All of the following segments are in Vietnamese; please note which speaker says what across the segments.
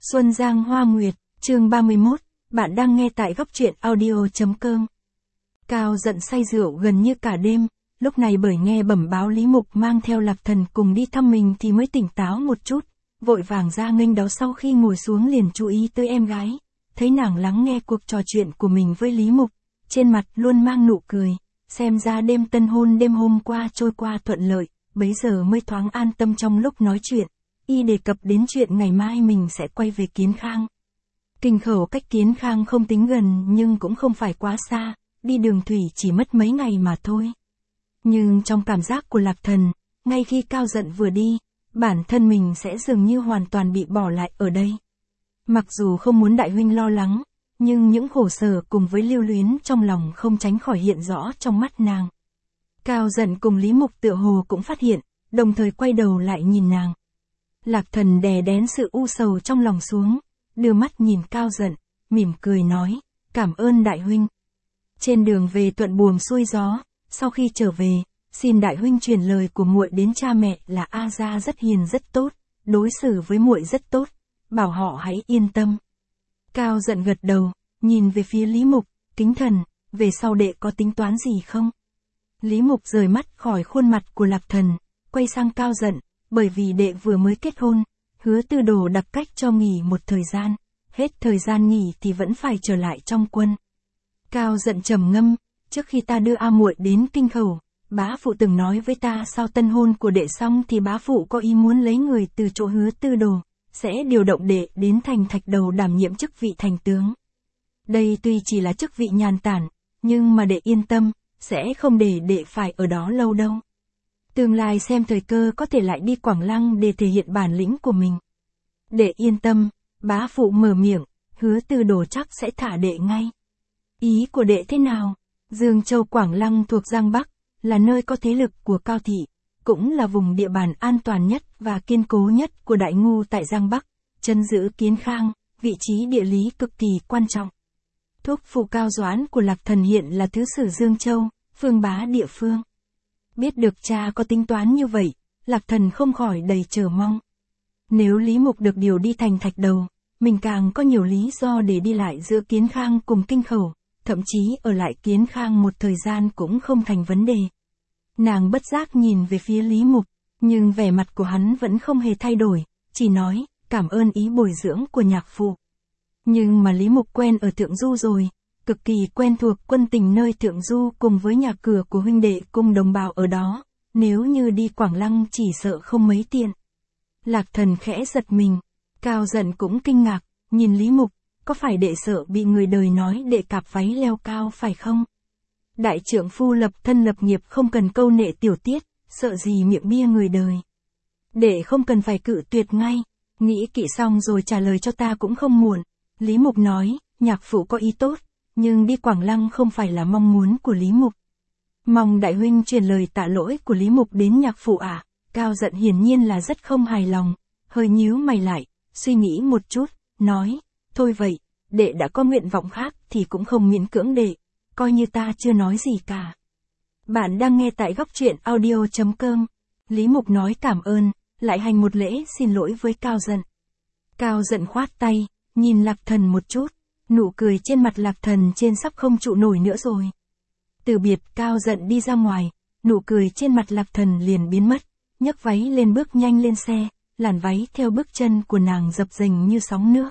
Speaker 1: Xuân Giang Hoa Nguyệt, chương 31, bạn đang nghe tại góc truyện audio.com. Cao giận say rượu gần như cả đêm, lúc này bởi nghe bẩm báo Lý Mục mang theo Lạc Thần cùng đi thăm mình thì mới tỉnh táo một chút, vội vàng ra nghênh đón. Sau khi ngồi xuống liền chú ý tới em gái, thấy nàng lắng nghe cuộc trò chuyện của mình với Lý Mục, trên mặt luôn mang nụ cười, xem ra đêm tân hôn đêm hôm qua trôi qua thuận lợi, bấy giờ mới thoáng an tâm. Trong lúc nói chuyện, y đề cập đến chuyện ngày mai mình sẽ quay về Kiến Khang. Kinh Khẩu cách Kiến Khang không tính gần nhưng cũng không phải quá xa, đi đường thủy chỉ mất mấy ngày mà thôi. Nhưng trong cảm giác của Lạc Thần, ngay khi Cao giận vừa đi, bản thân mình sẽ dường như hoàn toàn bị bỏ lại ở đây. Mặc dù không muốn đại huynh lo lắng, nhưng những khổ sở cùng với lưu luyến trong lòng không tránh khỏi hiện rõ trong mắt nàng. Cao giận cùng Lý Mục tựa hồ cũng phát hiện, đồng thời quay đầu lại nhìn nàng. Lạc Thần đè đén sự u sầu trong lòng xuống, đưa mắt nhìn Cao giận, mỉm cười nói, cảm ơn đại huynh. Trên đường về thuận buồm xuôi gió, sau khi trở về, xin đại huynh truyền lời của muội đến cha mẹ là A Gia rất hiền rất tốt, đối xử với muội rất tốt, bảo họ hãy yên tâm. Cao giận gật đầu, nhìn về phía Lý Mục, kính thần, về sau đệ có tính toán gì không? Lý Mục rời mắt khỏi khuôn mặt của Lạc Thần, quay sang Cao giận, bởi vì đệ vừa mới kết hôn, Hứa Tư Đồ đặc cách cho nghỉ một thời gian, hết thời gian nghỉ thì vẫn phải trở lại trong quân. Cao giận trầm ngâm, trước khi ta đưa A muội đến Kinh Khẩu, bá phụ từng nói với ta sau tân hôn của đệ xong thì bá phụ có ý muốn lấy người từ chỗ Hứa Tư Đồ, sẽ điều động đệ đến thành Thạch Đầu đảm nhiệm chức vị thành tướng. Đây tuy chỉ là chức vị nhàn tản, nhưng mà đệ yên tâm, sẽ không để đệ phải ở đó lâu đâu. Tương lai xem thời cơ có thể lại đi Quảng Lăng để thể hiện bản lĩnh của mình. Đệ yên tâm, bá phụ mở miệng, Hứa Tư Đồ chắc sẽ thả đệ ngay. Ý của đệ thế nào? Dương Châu Quảng Lăng thuộc Giang Bắc, là nơi có thế lực của Cao thị, cũng là vùng địa bàn an toàn nhất và kiên cố nhất của Đại Ngu tại Giang Bắc, trấn giữ Kiến Khang, vị trí địa lý cực kỳ quan trọng. Thúc phụ Cao Doãn của Lạc Thần hiện là thứ sử Dương Châu, phương bá địa phương. Biết được cha có tính toán như vậy, Lạc Thần không khỏi đầy chờ mong. Nếu Lý Mục được điều đi thành Thạch Đầu, mình càng có nhiều lý do để đi lại giữa Kiến Khang cùng Kinh Khẩu, thậm chí ở lại Kiến Khang một thời gian cũng không thành vấn đề. Nàng bất giác nhìn về phía Lý Mục, nhưng vẻ mặt của hắn vẫn không hề thay đổi, chỉ nói, cảm ơn ý bồi dưỡng của nhạc phụ. Nhưng mà Lý Mục quen ở Thượng Du rồi, cực kỳ quen thuộc quân tình nơi Thượng Du cùng với nhà cửa của huynh đệ cùng đồng bào ở đó, nếu như đi Quảng Lăng chỉ sợ không mấy tiện. Lạc Thần khẽ giật mình, Cao giận cũng kinh ngạc, nhìn Lý Mục, có phải đệ sợ bị người đời nói đệ cạp váy leo cao phải không? Đại trượng phu lập thân lập nghiệp không cần câu nệ tiểu tiết, sợ gì miệng bia người đời. Đệ không cần phải cự tuyệt ngay, nghĩ kỹ xong rồi trả lời cho ta cũng không muộn. Lý Mục nói, nhạc phụ có ý tốt, nhưng đi Quảng Lăng không phải là mong muốn của Lý Mục. Mong đại huynh truyền lời tạ lỗi của Lý Mục đến nhạc phụ à? Cao giận hiển nhiên là rất không hài lòng, hơi nhíu mày lại, suy nghĩ một chút, nói, thôi vậy, đệ đã có nguyện vọng khác thì cũng không miễn cưỡng đệ, coi như ta chưa nói gì cả. Bạn đang nghe tại góc truyện audio.com. Lý Mục nói cảm ơn, lại hành một lễ xin lỗi với Cao giận. Cao giận khoát tay, nhìn Lạc Thần một chút, nụ cười trên mặt Lạc Thần trên sắp không trụ nổi nữa rồi. Từ biệt Cao giận đi ra ngoài, nụ cười trên mặt Lạc Thần liền biến mất, nhấc váy lên bước nhanh lên xe, làn váy theo bước chân của nàng dập dềnh như sóng nước.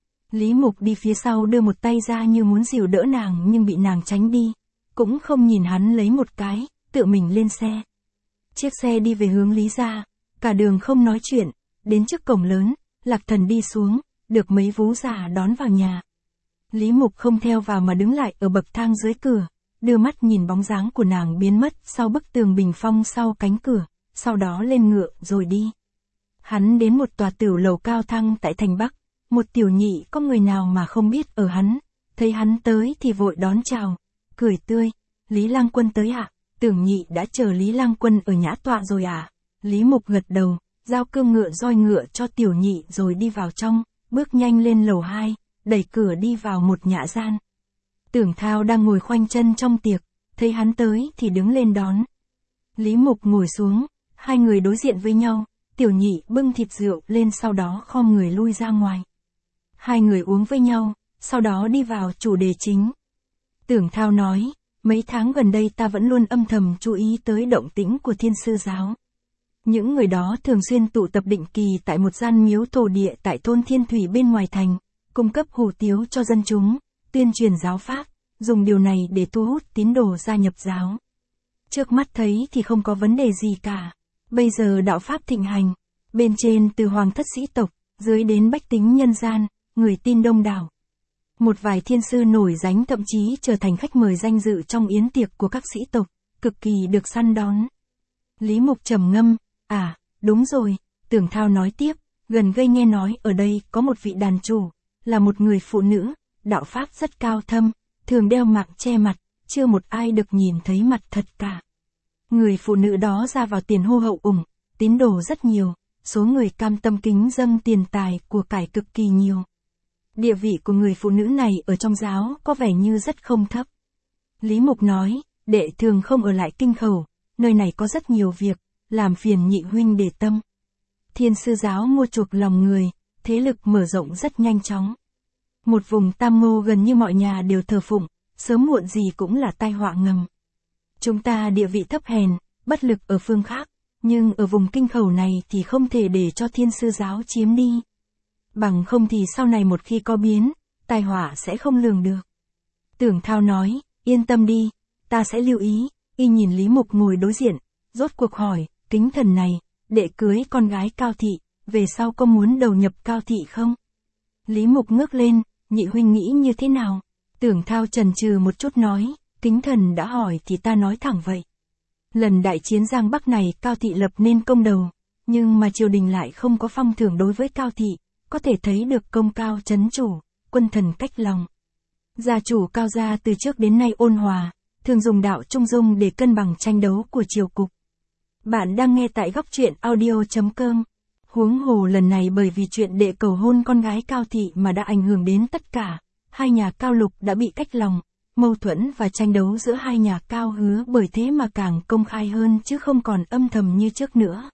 Speaker 1: Lý Mục đi phía sau đưa một tay ra như muốn dìu đỡ nàng nhưng bị nàng tránh đi, cũng không nhìn hắn lấy một cái, tự mình lên xe. Chiếc xe đi về hướng Lý gia, cả đường không nói chuyện, đến trước cổng lớn, Lạc Thần đi xuống, được mấy vú già đón vào nhà. Lý Mục không theo vào mà đứng lại ở bậc thang dưới cửa, đưa mắt nhìn bóng dáng của nàng biến mất sau bức tường bình phong sau cánh cửa, sau đó lên ngựa rồi đi. Hắn đến một tòa tiểu lầu cao thăng tại thành Bắc, một tiểu nhị có người nào mà không biết ở hắn, thấy hắn tới thì vội đón chào, cười tươi, Lý Lang Quân tới ạ, tưởng nhị đã chờ Lý Lang Quân ở nhã tọa rồi à? Lý Mục gật đầu, giao cương ngựa roi ngựa cho tiểu nhị rồi đi vào trong, bước nhanh lên lầu 2, đẩy cửa đi vào một nhã gian. Tưởng Thao đang ngồi khoanh chân trong tiệc, thấy hắn tới thì đứng lên đón. Lý Mục ngồi xuống, hai người đối diện với nhau, tiểu nhị bưng thịt rượu lên sau đó khom người lui ra ngoài. Hai người uống với nhau, sau đó đi vào chủ đề chính. Tưởng Thao nói, mấy tháng gần đây ta vẫn luôn âm thầm chú ý tới động tĩnh của Thiên Sư giáo. Những người đó thường xuyên tụ tập định kỳ tại một gian miếu thổ địa tại thôn Thiên Thủy bên ngoài thành, cung cấp hủ tiếu cho dân chúng, tuyên truyền giáo pháp, dùng điều này để thu hút tín đồ gia nhập giáo. Trước mắt thấy thì không có vấn đề gì cả. Bây giờ đạo pháp thịnh hành, bên trên từ hoàng thất sĩ tộc, dưới đến bách tính nhân gian, người tin đông đảo. Một vài thiên sư nổi danh thậm chí trở thành khách mời danh dự trong yến tiệc của các sĩ tộc, cực kỳ được săn đón. Lý Mục trầm ngâm, đúng rồi, Tưởng Thao nói tiếp, gần gây nghe nói ở đây có một vị đàn chủ, là một người phụ nữ, đạo pháp rất cao thâm, thường đeo mạng che mặt, chưa một ai được nhìn thấy mặt thật cả. Người phụ nữ đó ra vào tiền hô hậu ủng, tín đồ rất nhiều, số người cam tâm kính dâng tiền tài của cải cực kỳ nhiều. Địa vị của người phụ nữ này ở trong giáo có vẻ như rất không thấp. Lý Mục nói, đệ thường không ở lại Kinh Khẩu, nơi này có rất nhiều việc, làm phiền nhị huynh để tâm. Thiên Sư giáo mua chuộc lòng người, thế lực mở rộng rất nhanh chóng. Một vùng Tam Ngô gần như mọi nhà đều thờ phụng, sớm muộn gì cũng là tai họa ngầm. Chúng ta địa vị thấp hèn, bất lực ở phương khác, nhưng ở vùng Kinh Khẩu này thì không thể để cho Thiên Sư giáo chiếm đi. Bằng không thì sau này một khi có biến, tai họa sẽ không lường được. Tưởng Thao nói, yên tâm đi, ta sẽ lưu ý. Y nhìn Lý Mục ngồi đối diện, rốt cuộc hỏi, kính thần này, đệ cưới con gái Cao Thị, về sau có muốn đầu nhập Cao Thị không? Lý Mục ngước lên, nhị huynh nghĩ như thế nào? Tưởng Thao chần chừ một chút nói, kính thần đã hỏi thì ta nói thẳng vậy. Lần đại chiến Giang Bắc này Cao Thị lập nên công đầu, nhưng mà triều đình lại không có phong thưởng đối với Cao Thị, có thể thấy được công cao trấn chủ, quân thần cách lòng. Gia chủ Cao gia từ trước đến nay ôn hòa, thường dùng đạo trung dung để cân bằng tranh đấu của triều cục. Bạn đang nghe tại góc truyện audio.com. Huống hồ lần này bởi vì chuyện đệ cầu hôn con gái Cao Thị mà đã ảnh hưởng đến tất cả, hai nhà Cao Lục đã bị cách lòng, mâu thuẫn và tranh đấu giữa hai nhà Cao Hứa bởi thế mà càng công khai hơn chứ không còn âm thầm như trước nữa.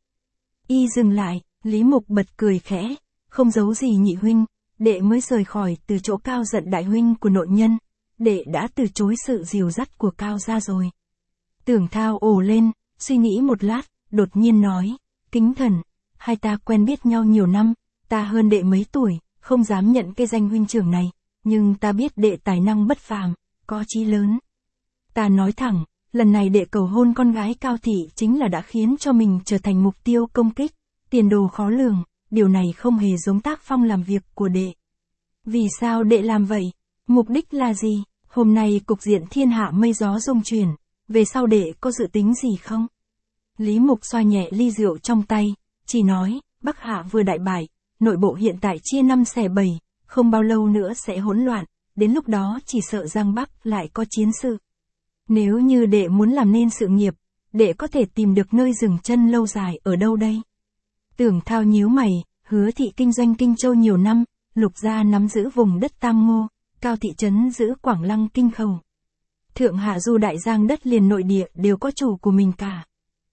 Speaker 1: Y dừng lại, Lý Mục bật cười khẽ, không giấu gì nhị huynh, đệ mới rời khỏi từ chỗ Cao Giận đại huynh của nội nhân, đệ đã từ chối sự dìu dắt của Cao gia rồi. Tưởng Thao ồ lên, suy nghĩ một lát, đột nhiên nói, kính thần, hai ta quen biết nhau nhiều năm, ta hơn đệ mấy tuổi, không dám nhận cái danh huynh trưởng này, nhưng ta biết đệ tài năng bất phàm, có chí lớn. Ta nói thẳng, lần này đệ cầu hôn con gái Cao Thị chính là đã khiến cho mình trở thành mục tiêu công kích, tiền đồ khó lường, điều này không hề giống tác phong làm việc của đệ. Vì sao đệ làm vậy? Mục đích là gì? Hôm nay cục diện thiên hạ mây gió rung chuyển, về sau đệ có dự tính gì không? Lý Mục xoa nhẹ ly rượu trong tay, chỉ nói, Bắc Hạ vừa đại bại, nội bộ hiện tại chia 5 xẻ 7, không bao lâu nữa sẽ hỗn loạn, đến lúc đó chỉ sợ Giang Bắc lại có chiến sự. Nếu như đệ muốn làm nên sự nghiệp, đệ có thể tìm được nơi dừng chân lâu dài ở đâu đây? Tưởng Thao nhíu mày, Hứa thị kinh doanh Kinh Châu nhiều năm, Lục gia nắm giữ vùng đất Tam Ngô, Cao thị trấn giữ Quảng Lăng Kinh Khẩu. Thượng hạ du đại giang đất liền nội địa đều có chủ của mình cả.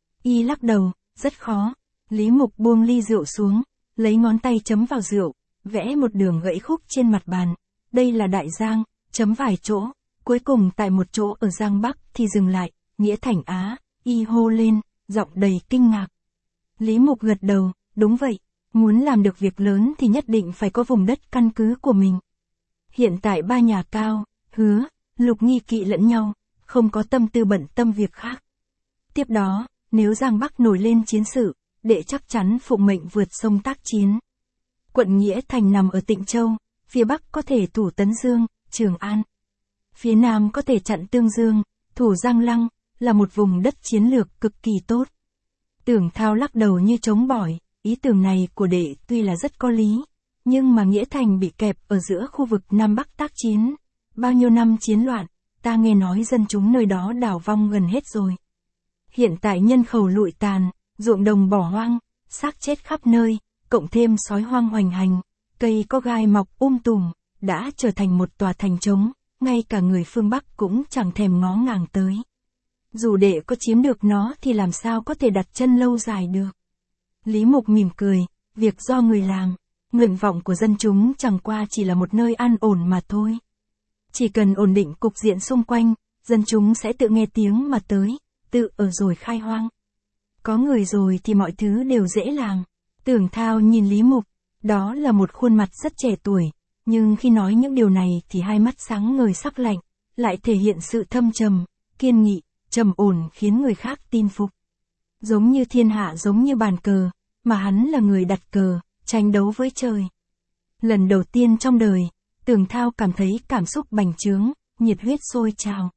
Speaker 1: Y lắc đầu, rất khó. Lý Mục buông ly rượu xuống, lấy ngón tay chấm vào rượu, vẽ một đường gãy khúc trên mặt bàn. Đây là đại giang, chấm vài chỗ, cuối cùng tại một chỗ ở Giang Bắc thì dừng lại, nghĩa thành Á, y hô lên, giọng đầy kinh ngạc. Lý Mục gật đầu, đúng vậy, muốn làm được việc lớn thì nhất định phải có vùng đất căn cứ của mình. Hiện tại ba nhà Cao, Hứa, Lục nghi kỵ lẫn nhau, không có tâm tư bận tâm việc khác. Tiếp đó, nếu Giang Bắc nổi lên chiến sự, đệ chắc chắn phụng mệnh vượt sông tác chiến. Quận Nghĩa Thành nằm ở Tịnh Châu, phía Bắc có thể thủ Tấn Dương, Trường An. Phía Nam có thể chặn Tương Dương, thủ Giang Lăng, là một vùng đất chiến lược cực kỳ tốt. Tưởng Thao lắc đầu như trống bỏi, ý tưởng này của đệ tuy là rất có lý, nhưng mà Nghĩa Thành bị kẹp ở giữa khu vực Nam Bắc tác chiến. Bao nhiêu năm chiến loạn, ta nghe nói dân chúng nơi đó đảo vong gần hết rồi. Hiện tại nhân khẩu lụi tàn, ruộng đồng bỏ hoang, xác chết khắp nơi, cộng thêm sói hoang hoành hành, cây có gai mọc tùm, đã trở thành một tòa thành trống, ngay cả người phương Bắc cũng chẳng thèm ngó ngàng tới. Dù đệ có chiếm được nó thì làm sao có thể đặt chân lâu dài được. Lý Mục mỉm cười, việc do người làm. Nguyện vọng của dân chúng chẳng qua chỉ là một nơi an ổn mà thôi. Chỉ cần ổn định cục diện xung quanh, dân chúng sẽ tự nghe tiếng mà tới, tự ở rồi khai hoang. Có người rồi thì mọi thứ đều dễ làm. Tưởng Thao nhìn Lý Mục, đó là một khuôn mặt rất trẻ tuổi, nhưng khi nói những điều này thì hai mắt sáng ngời sắc lạnh, lại thể hiện sự thâm trầm, kiên nghị, trầm ổn khiến người khác tin phục. Giống như thiên hạ giống như bàn cờ, mà hắn là người đặt cờ, tranh đấu với trời. Lần đầu tiên trong đời, Tưởng Thao cảm thấy cảm xúc bành trướng, nhiệt huyết sôi trào.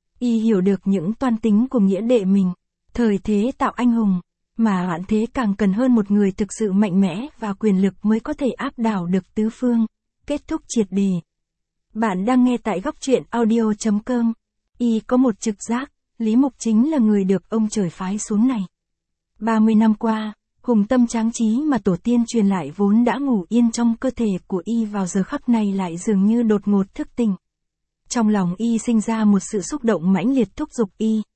Speaker 1: Y hiểu được những toan tính của nghĩa đệ mình, thời thế tạo anh hùng, mà loạn thế càng cần hơn một người thực sự mạnh mẽ và quyền lực mới có thể áp đảo được tứ phương. Kết thúc triệt đề. Bạn đang nghe tại góc truyện audio.com. Y có một trực giác, Lý Mục chính là người được ông trời phái xuống này. 30 năm qua, hùng tâm tráng trí mà tổ tiên truyền lại vốn đã ngủ yên trong cơ thể của Y vào giờ khắc này lại dường như đột ngột thức tỉnh. Trong lòng Y sinh ra một sự xúc động mãnh liệt thúc giục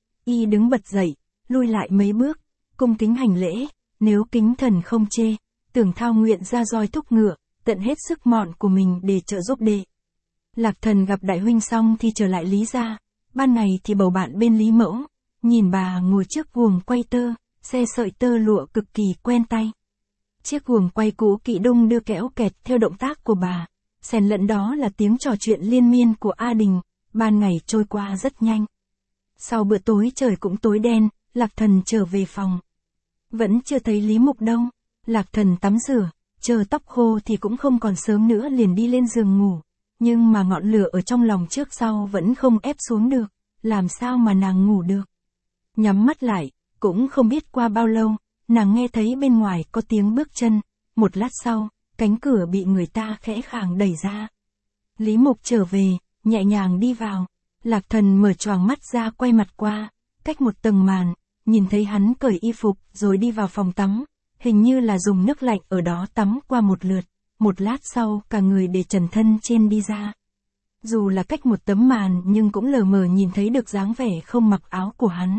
Speaker 1: Y đứng bật dậy, lui lại mấy bước, cung kính hành lễ, nếu kính thần không chê, Tưởng Thao nguyện ra roi thúc ngựa, tận hết sức mọn của mình để trợ giúp đệ. Lạc Thần gặp đại huynh xong thì trở lại Lý gia, ban ngày thì bầu bạn bên Lý Mẫu, nhìn bà ngồi trước guồng quay tơ, xe sợi tơ lụa cực kỳ quen tay. Chiếc guồng quay cũ kỹ đung đưa kéo kẹt theo động tác của bà, xen lẫn đó là tiếng trò chuyện liên miên của A Đình, ban ngày trôi qua rất nhanh. Sau bữa tối trời cũng tối đen, Lạc Thần trở về phòng. Vẫn chưa thấy Lý Mục đâu, Lạc Thần tắm rửa, chờ tóc khô thì cũng không còn sớm nữa liền đi lên giường ngủ, nhưng mà ngọn lửa ở trong lòng trước sau vẫn không ép xuống được, làm sao mà nàng ngủ được. Nhắm mắt lại, cũng không biết qua bao lâu, nàng nghe thấy bên ngoài có tiếng bước chân, một lát sau, cánh cửa bị người ta khẽ khàng đẩy ra. Lý Mục trở về, nhẹ nhàng đi vào, Lạc Thần mở choàng mắt ra quay mặt qua, cách một tầng màn, nhìn thấy hắn cởi y phục rồi đi vào phòng tắm, hình như là dùng nước lạnh ở đó tắm qua một lượt, một lát sau cả người để trần thân trên đi ra. Dù là cách một tấm màn nhưng cũng lờ mờ nhìn thấy được dáng vẻ không mặc áo của hắn.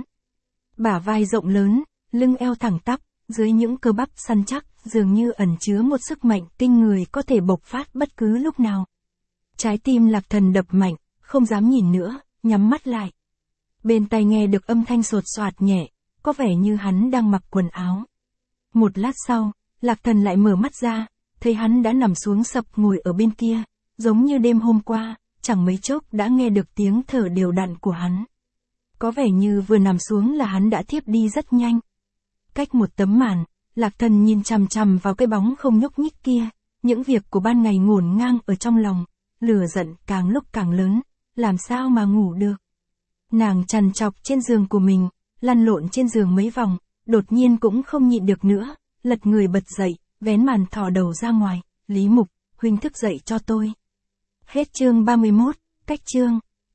Speaker 1: Bả vai rộng lớn, lưng eo thẳng tắp, dưới những cơ bắp săn chắc, dường như ẩn chứa một sức mạnh kinh người có thể bộc phát bất cứ lúc nào. Trái tim Lạc Thần đập mạnh, không dám nhìn nữa, nhắm mắt lại. Bên tai nghe được âm thanh sột soạt nhẹ, có vẻ như hắn đang mặc quần áo. Một lát sau, Lạc Thần lại mở mắt ra, thấy hắn đã nằm xuống sập ngồi ở bên kia, giống như đêm hôm qua, chẳng mấy chốc đã nghe được tiếng thở đều đặn của hắn. Có vẻ như vừa nằm xuống là hắn đã thiếp đi rất nhanh. Cách một tấm màn, Lạc Thần nhìn chằm chằm vào cái bóng không nhúc nhích kia, những việc của ban ngày ngổn ngang ở trong lòng, lửa giận càng lúc càng lớn, làm sao mà ngủ được. Nàng trằn trọc trên giường của mình, lăn lộn trên giường mấy vòng, đột nhiên cũng không nhịn được nữa, lật người bật dậy, vén màn thò đầu ra ngoài, Lý Mục, huynh thức dậy cho tôi. Hết chương 31, cách chương.